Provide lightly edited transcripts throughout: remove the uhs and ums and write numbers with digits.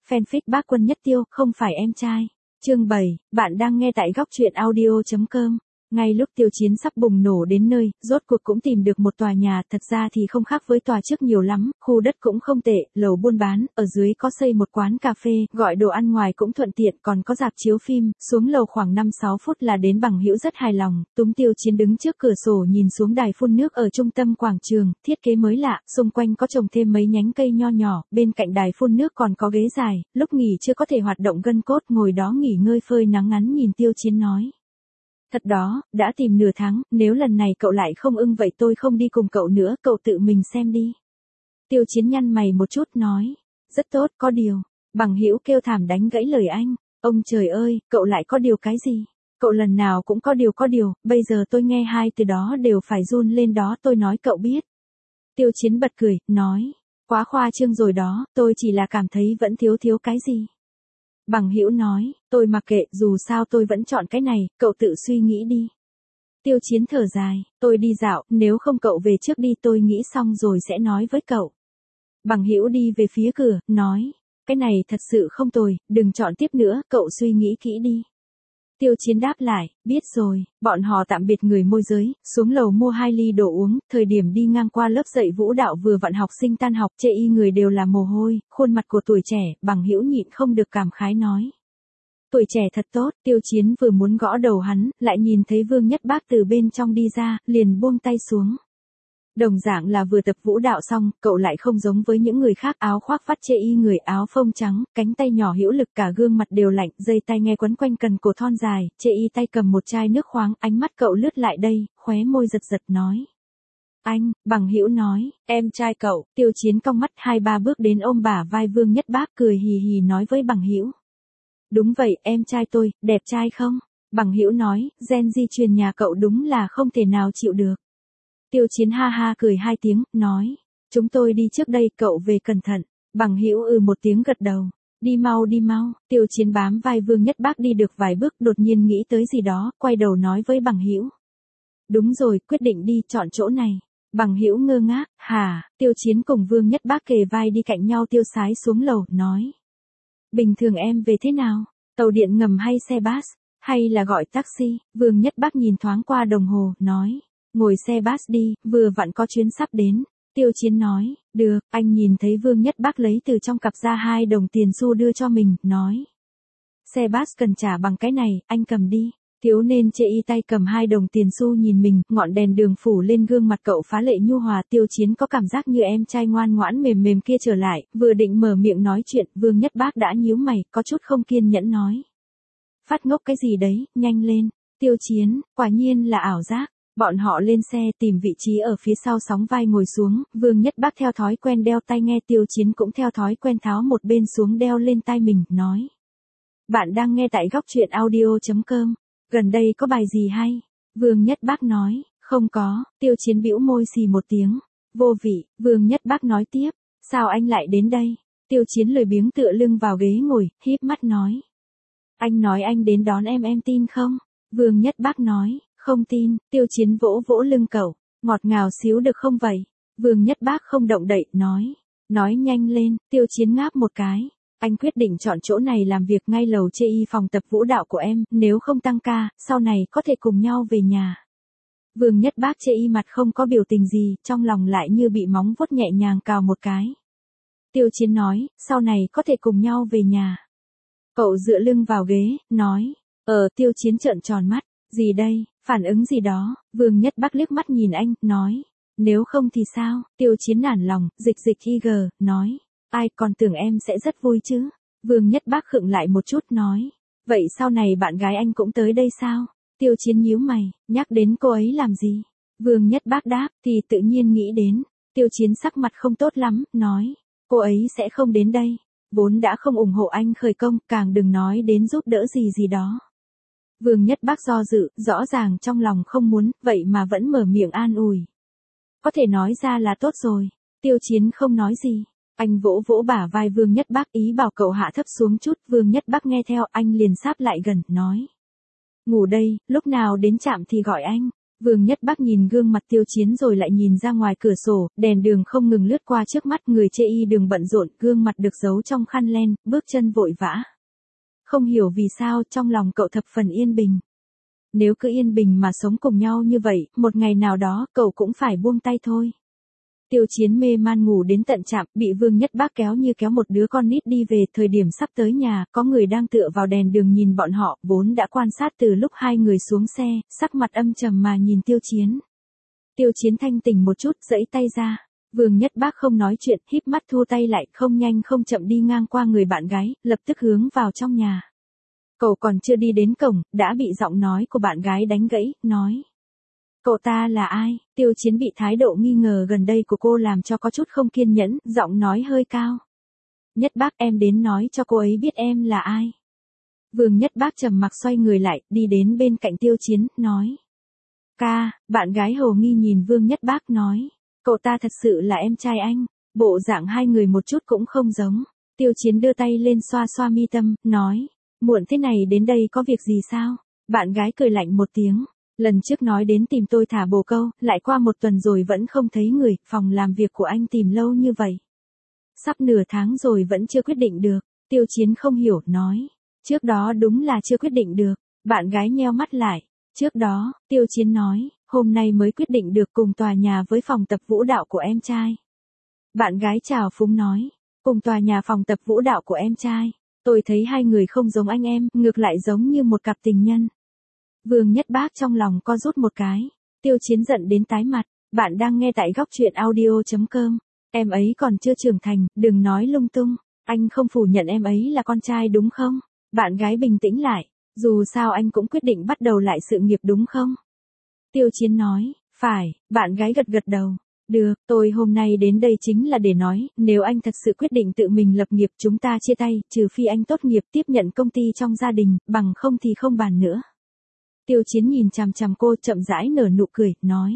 Fanfic Bác Quân Nhất Tiêu, không phải em trai. Chương 7, bạn đang nghe tại góc truyện audio.com. Ngay lúc Tiêu Chiến sắp bùng nổ đến nơi, rốt cuộc cũng tìm được một tòa nhà, thật ra thì không khác với tòa trước nhiều lắm, khu đất cũng không tệ, lầu buôn bán, ở dưới có xây một quán cà phê, gọi đồ ăn ngoài cũng thuận tiện, còn có rạp chiếu phim, xuống lầu khoảng 5-6 phút là đến. Bằng Hữu rất hài lòng, túm Tiêu Chiến đứng trước cửa sổ nhìn xuống đài phun nước ở trung tâm quảng trường, thiết kế mới lạ, xung quanh có trồng thêm mấy nhánh cây nho nhỏ, bên cạnh đài phun nước còn có ghế dài, lúc nghỉ chưa có thể hoạt động gân cốt, ngồi đó nghỉ ngơi phơi nắng ngắn nhìn Tiêu Chiến nói. Thật đó, đã tìm nửa tháng, nếu lần này cậu lại không ưng vậy tôi không đi cùng cậu nữa, cậu tự mình xem đi. Tiêu Chiến nhăn mày một chút nói, rất tốt, có điều. Bằng Hữu kêu thảm đánh gãy lời anh, ông trời ơi, cậu lại có điều cái gì? Cậu lần nào cũng có điều, bây giờ tôi nghe hai từ đó đều phải run lên đó, tôi nói cậu biết. Tiêu Chiến bật cười, nói, quá khoa trương rồi đó, tôi chỉ là cảm thấy vẫn thiếu cái gì. Bằng Hữu nói, tôi mặc kệ, dù sao tôi vẫn chọn cái này, cậu tự suy nghĩ đi. Tiêu Chiến thở dài, tôi đi dạo, nếu không cậu về trước đi, tôi nghĩ xong rồi sẽ nói với cậu. Bằng Hữu đi về phía cửa, nói, cái này thật sự không tồi, đừng chọn tiếp nữa, cậu suy nghĩ kỹ đi. Tiêu Chiến đáp lại, biết rồi, bọn họ tạm biệt người môi giới, xuống lầu mua 2 ly đồ uống, thời điểm đi ngang qua lớp dạy vũ đạo vừa vặn học sinh tan học, chê y người đều là mồ hôi, khuôn mặt của tuổi trẻ, Bằng Hữu nhịn không được cảm khái nói. Tuổi trẻ thật tốt, Tiêu Chiến vừa muốn gõ đầu hắn, lại nhìn thấy Vương Nhất Bác từ bên trong đi ra, liền buông tay xuống. Đồng dạng là vừa tập vũ đạo xong, cậu lại không giống với những người khác, áo khoác vắt chê y người, áo phông trắng, cánh tay nhỏ hữu lực, cả gương mặt đều lạnh, dây tai nghe quấn quanh cần cổ thon dài, chê y tay cầm một chai nước khoáng, ánh mắt cậu lướt lại đây, khóe môi giật nói. Anh, Bằng Hữu nói, em trai cậu. Tiêu Chiến cong mắt 2-3 bước đến ôm bả vai Vương Nhất Bác, cười hì hì nói với Bằng Hữu. Đúng vậy, em trai tôi, đẹp trai không? Bằng Hữu nói, gen di truyền nhà cậu đúng là không thể nào chịu được. Tiêu Chiến ha ha cười 2 tiếng, nói, chúng tôi đi trước đây, cậu về cẩn thận. Bằng Hữu một tiếng gật đầu, đi mau. Tiêu Chiến bám vai Vương Nhất Bác đi được vài bước, đột nhiên nghĩ tới gì đó, quay đầu nói với Bằng Hữu. Đúng rồi, quyết định đi, chọn chỗ này. Bằng Hữu ngơ ngác, hả? Tiêu Chiến cùng Vương Nhất Bác kề vai đi cạnh nhau, tiêu sái xuống lầu, nói. Bình thường em về thế nào? Tàu điện ngầm hay xe bus? Hay là gọi taxi? Vương Nhất Bác nhìn thoáng qua đồng hồ, nói. Ngồi xe bus đi, vừa vặn có chuyến sắp đến. Tiêu Chiến nói, được, anh nhìn thấy Vương Nhất Bác lấy từ trong cặp ra 2 đồng tiền xu đưa cho mình, nói. Xe bus cần trả bằng cái này, anh cầm đi. Thiếu nên chê y tay cầm 2 đồng tiền xu nhìn mình, ngọn đèn đường phủ lên gương mặt cậu phá lệ nhu hòa. Tiêu Chiến có cảm giác như em trai ngoan ngoãn mềm kia trở lại, vừa định mở miệng nói chuyện, Vương Nhất Bác đã nhíu mày, có chút không kiên nhẫn nói. Phát ngốc cái gì đấy, nhanh lên. Tiêu Chiến, quả nhiên là ảo giác. Bọn họ lên xe tìm vị trí ở phía sau sóng vai ngồi xuống, Vương Nhất Bác theo thói quen đeo tai nghe, Tiêu Chiến cũng theo thói quen tháo một bên xuống đeo lên tai mình, nói. Bạn đang nghe tại góc truyện audio.com. Gần đây có bài gì hay? Vương Nhất Bác nói, không có. Tiêu Chiến bĩu môi xì một tiếng. Vô vị. Vương Nhất Bác nói tiếp, sao anh lại đến đây? Tiêu Chiến lười biếng tựa lưng vào ghế ngồi, híp mắt nói. Anh nói anh đến đón em tin không? Vương Nhất Bác nói, không tin. Tiêu Chiến vỗ lưng cậu, ngọt ngào xíu được không vậy? Vương Nhất Bác không động đậy, nói nhanh lên. Tiêu Chiến ngáp một cái. Anh quyết định chọn chỗ này làm việc, ngay lầu chê y phòng tập vũ đạo của em, nếu không tăng ca, sau này có thể cùng nhau về nhà. Vương Nhất Bác chê y mặt không có biểu tình gì, trong lòng lại như bị móng vuốt nhẹ nhàng cào một cái. Tiêu Chiến nói, sau này có thể cùng nhau về nhà. Cậu dựa lưng vào ghế, nói, Tiêu Chiến trợn tròn mắt, gì đây, phản ứng gì đó? Vương Nhất Bác liếc mắt nhìn anh, nói, nếu không thì sao? Tiêu Chiến nản lòng, dịch IG, nói. Ai, còn tưởng em sẽ rất vui chứ. Vương Nhất Bác khựng lại một chút, nói. Vậy sau này bạn gái anh cũng tới đây sao? Tiêu Chiến nhíu mày, nhắc đến cô ấy làm gì? Vương Nhất Bác đáp, thì tự nhiên nghĩ đến. Tiêu Chiến sắc mặt không tốt lắm, nói. Cô ấy sẽ không đến đây. Vốn đã không ủng hộ anh khởi công, càng đừng nói đến giúp đỡ gì đó. Vương Nhất Bác do dự, rõ ràng trong lòng không muốn, vậy mà vẫn mở miệng an ủi. Có thể nói ra là tốt rồi. Tiêu Chiến không nói gì. Anh vỗ bả vai Vương Nhất Bác, ý bảo cậu hạ thấp xuống chút. Vương Nhất Bác nghe theo, anh liền sáp lại gần, nói. Ngủ đây, lúc nào đến trạm thì gọi anh. Vương Nhất Bắc nhìn gương mặt Tiêu Chiến rồi lại nhìn ra ngoài cửa sổ, đèn đường không ngừng lướt qua trước mắt, người chê y đường bận rộn, gương mặt được giấu trong khăn len, bước chân vội vã. Không hiểu vì sao trong lòng cậu thập phần yên bình. Nếu cứ yên bình mà sống cùng nhau như vậy, một ngày nào đó cậu cũng phải buông tay thôi. Tiêu Chiến mê man ngủ đến tận trạm, bị Vương Nhất Bắc kéo như kéo một đứa con nít đi về. Thời điểm sắp tới nhà, có người đang tựa vào đèn đường nhìn bọn họ, vốn đã quan sát từ lúc hai người xuống xe, sắc mặt âm trầm mà nhìn Tiêu Chiến. Tiêu Chiến thanh tỉnh một chút, giãy tay ra. Vương Nhất Bắc không nói chuyện, híp mắt thu tay lại, không nhanh không chậm đi ngang qua người bạn gái, lập tức hướng vào trong nhà. Cậu còn chưa đi đến cổng, đã bị giọng nói của bạn gái đánh gãy, nói. Cậu ta là ai? Tiêu Chiến bị thái độ nghi ngờ gần đây của cô làm cho có chút không kiên nhẫn, giọng nói hơi cao. Nhất Bắc, em đến nói cho cô ấy biết em là ai. Vương Nhất Bắc trầm mặc xoay người lại, đi đến bên cạnh Tiêu Chiến, nói. Ca, bạn gái hồ nghi nhìn Vương Nhất Bắc nói. Cậu ta thật sự là em trai anh. Bộ dạng hai người một chút cũng không giống. Tiêu Chiến đưa tay lên xoa xoa mi tâm, nói. Muộn thế này đến đây có việc gì sao? Bạn gái cười lạnh một tiếng. Lần trước nói đến tìm tôi thả bồ câu, lại qua một tuần rồi vẫn không thấy người, phòng làm việc của anh tìm lâu như vậy. Sắp nửa tháng rồi vẫn chưa quyết định được. Tiêu Chiến không hiểu, nói. Trước đó đúng là chưa quyết định được. Bạn gái nheo mắt lại. Trước đó, Tiêu Chiến nói, hôm nay mới quyết định được cùng tòa nhà với phòng tập vũ đạo của em trai. Bạn gái chào phúng nói, cùng tòa nhà phòng tập vũ đạo của em trai. Tôi thấy hai người không giống anh em, ngược lại giống như một cặp tình nhân. Vương Nhất Bắc trong lòng co rút một cái. Tiêu Chiến giận đến tái mặt. Bạn đang nghe tại góc truyện audio.com. Em ấy còn chưa trưởng thành, đừng nói lung tung. Anh không phủ nhận em ấy là con trai đúng không? Bạn gái bình tĩnh lại. Dù sao anh cũng quyết định bắt đầu lại sự nghiệp đúng không? Tiêu Chiến nói, phải. Bạn gái gật gật đầu. Được, tôi hôm nay đến đây chính là để nói, nếu anh thật sự quyết định tự mình lập nghiệp chúng ta chia tay, trừ phi anh tốt nghiệp tiếp nhận công ty trong gia đình, bằng không thì không bàn nữa. Tiêu Chiến nhìn chằm chằm cô chậm rãi nở nụ cười, nói.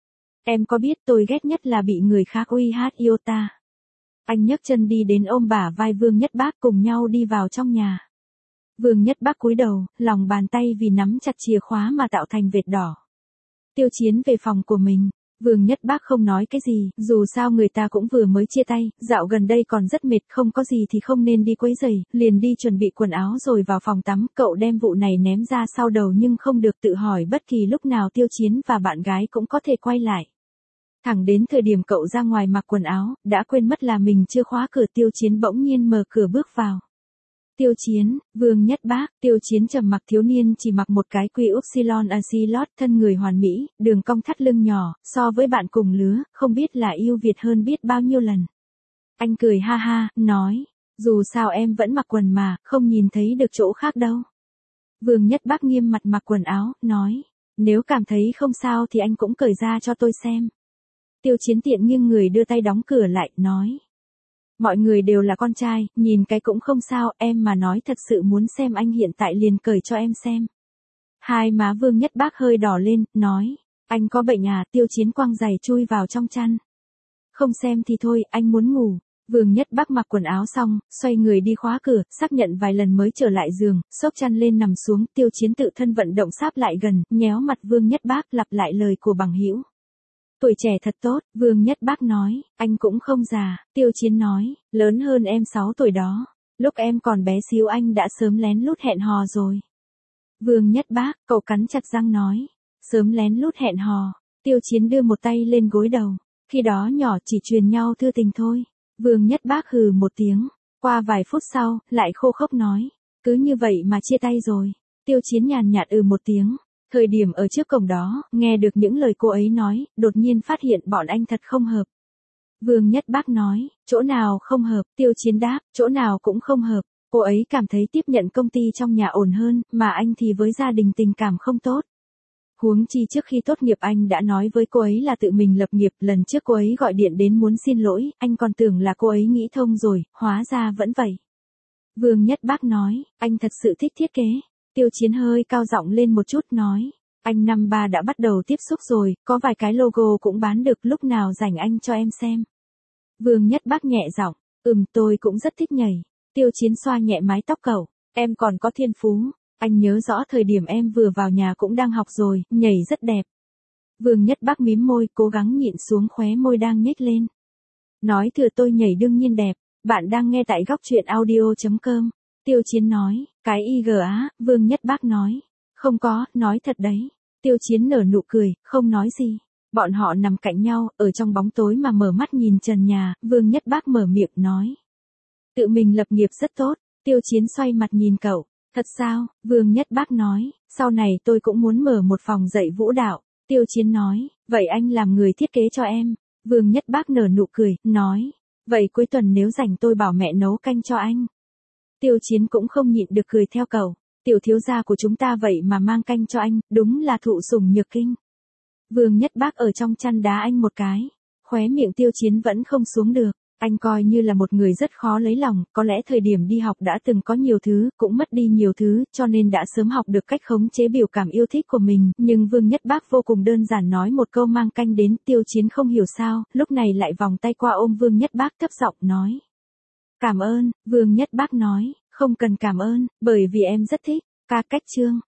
Em có biết tôi ghét nhất là bị người khác uy hát yêu ta. Anh nhấc chân đi đến ôm bả vai Vương Nhất Bắc cùng nhau đi vào trong nhà. Vương Nhất Bắc cúi đầu, lòng bàn tay vì nắm chặt chìa khóa mà tạo thành vệt đỏ. Tiêu Chiến về phòng của mình. Vương Nhất Bắc không nói cái gì, dù sao người ta cũng vừa mới chia tay, dạo gần đây còn rất mệt, không có gì thì không nên đi quấy rầy, liền đi chuẩn bị quần áo rồi vào phòng tắm, cậu đem vụ này ném ra sau đầu nhưng không được tự hỏi bất kỳ lúc nào Tiêu Chiến và bạn gái cũng có thể quay lại. Thẳng đến thời điểm cậu ra ngoài mặc quần áo, đã quên mất là mình chưa khóa cửa. Tiêu Chiến bỗng nhiên mở cửa bước vào. Tiêu Chiến, Vương Nhất Bắc. Tiêu Chiến trầm mặc, thiếu niên chỉ mặc một cái quy upsilon axilot, thân người hoàn mỹ, đường cong thắt lưng nhỏ, so với bạn cùng lứa, không biết là yêu Việt hơn biết bao nhiêu lần. Anh cười ha ha, nói, dù sao em vẫn mặc quần mà, không nhìn thấy được chỗ khác đâu. Vương Nhất Bắc nghiêm mặt mặc quần áo, nói, nếu cảm thấy không sao thì anh cũng cởi ra cho tôi xem. Tiêu Chiến tiện nghiêng người đưa tay đóng cửa lại, nói. Mọi người đều là con trai, nhìn cái cũng không sao, em mà nói thật sự muốn xem anh hiện tại liền cởi cho em xem. Hai má Vương Nhất Bắc hơi đỏ lên, nói, anh có bệnh à? Tiêu Chiến quăng giày chui vào trong chăn. Không xem thì thôi, anh muốn ngủ. Vương Nhất Bắc mặc quần áo xong, xoay người đi khóa cửa, xác nhận vài lần mới trở lại giường, xốc chăn lên nằm xuống. Tiêu Chiến tự thân vận động sáp lại gần, nhéo mặt Vương Nhất Bắc, lặp lại lời của bằng hữu. Tuổi trẻ thật tốt, Vương Nhất Bắc nói, anh cũng không già. Tiêu Chiến nói, lớn hơn em 6 tuổi đó. Lúc em còn bé xíu anh đã sớm lén lút hẹn hò rồi. Vương Nhất Bắc, cậu cắn chặt răng nói, sớm lén lút hẹn hò. Tiêu Chiến đưa một tay lên gối đầu, khi đó nhỏ chỉ truyền nhau thư tình thôi. Vương Nhất Bắc hừ một tiếng, qua vài phút sau, lại khô khốc nói, cứ như vậy mà chia tay rồi. Tiêu Chiến nhàn nhạt một tiếng. Thời điểm ở trước cổng đó, nghe được những lời cô ấy nói, đột nhiên phát hiện bọn anh thật không hợp. Vương Nhất Bắc nói, chỗ nào không hợp? Tiêu Chiến đáp, chỗ nào cũng không hợp. Cô ấy cảm thấy tiếp nhận công ty trong nhà ổn hơn, mà anh thì với gia đình tình cảm không tốt. Huống chi trước khi tốt nghiệp anh đã nói với cô ấy là tự mình lập nghiệp, lần trước cô ấy gọi điện đến muốn xin lỗi, anh còn tưởng là cô ấy nghĩ thông rồi, hóa ra vẫn vậy. Vương Nhất Bắc nói, anh thật sự thích thiết kế. Tiêu Chiến hơi cao giọng lên một chút nói, anh năm ba đã bắt đầu tiếp xúc rồi, có vài cái logo cũng bán được, lúc nào rảnh anh cho em xem. Vương Nhất Bắc nhẹ giọng, tôi cũng rất thích nhảy. Tiêu Chiến xoa nhẹ mái tóc cậu, em còn có thiên phú, anh nhớ rõ thời điểm em vừa vào nhà cũng đang học rồi, nhảy rất đẹp. Vương Nhất Bác mím môi, cố gắng nhịn xuống khóe môi đang nhếch lên. Nói thừa tôi nhảy đương nhiên đẹp, bạn đang nghe tại góc truyện audio.com. Tiêu Chiến nói, cái IGA, Vương Nhất Bác nói. Không có, nói thật đấy. Tiêu Chiến nở nụ cười, không nói gì. Bọn họ nằm cạnh nhau, ở trong bóng tối mà mở mắt nhìn trần nhà, Vương Nhất Bác mở miệng nói. Tự mình lập nghiệp rất tốt. Tiêu Chiến xoay mặt nhìn cậu. Thật sao? Vương Nhất Bác nói, sau này tôi cũng muốn mở một phòng dạy vũ đạo. Tiêu Chiến nói, vậy anh làm người thiết kế cho em. Vương Nhất Bác nở nụ cười, nói, vậy cuối tuần nếu rảnh tôi bảo mẹ nấu canh cho anh. Tiêu Chiến cũng không nhịn được cười theo cậu, tiểu thiếu gia của chúng ta vậy mà mang canh cho anh, đúng là thụ sủng nhược kinh. Vương Nhất Bác ở trong chăn đá anh một cái, khóe miệng Tiêu Chiến vẫn không xuống được. Anh coi như là một người rất khó lấy lòng, có lẽ thời điểm đi học đã từng có nhiều thứ, cũng mất đi nhiều thứ, cho nên đã sớm học được cách khống chế biểu cảm yêu thích của mình, nhưng Vương Nhất Bác vô cùng đơn giản nói một câu mang canh đến, Tiêu Chiến không hiểu sao, lúc này lại vòng tay qua ôm Vương Nhất Bác thấp giọng nói. Cảm ơn, Vương Nhất Bác nói, không cần cảm ơn, bởi vì em rất thích, ca cách chương.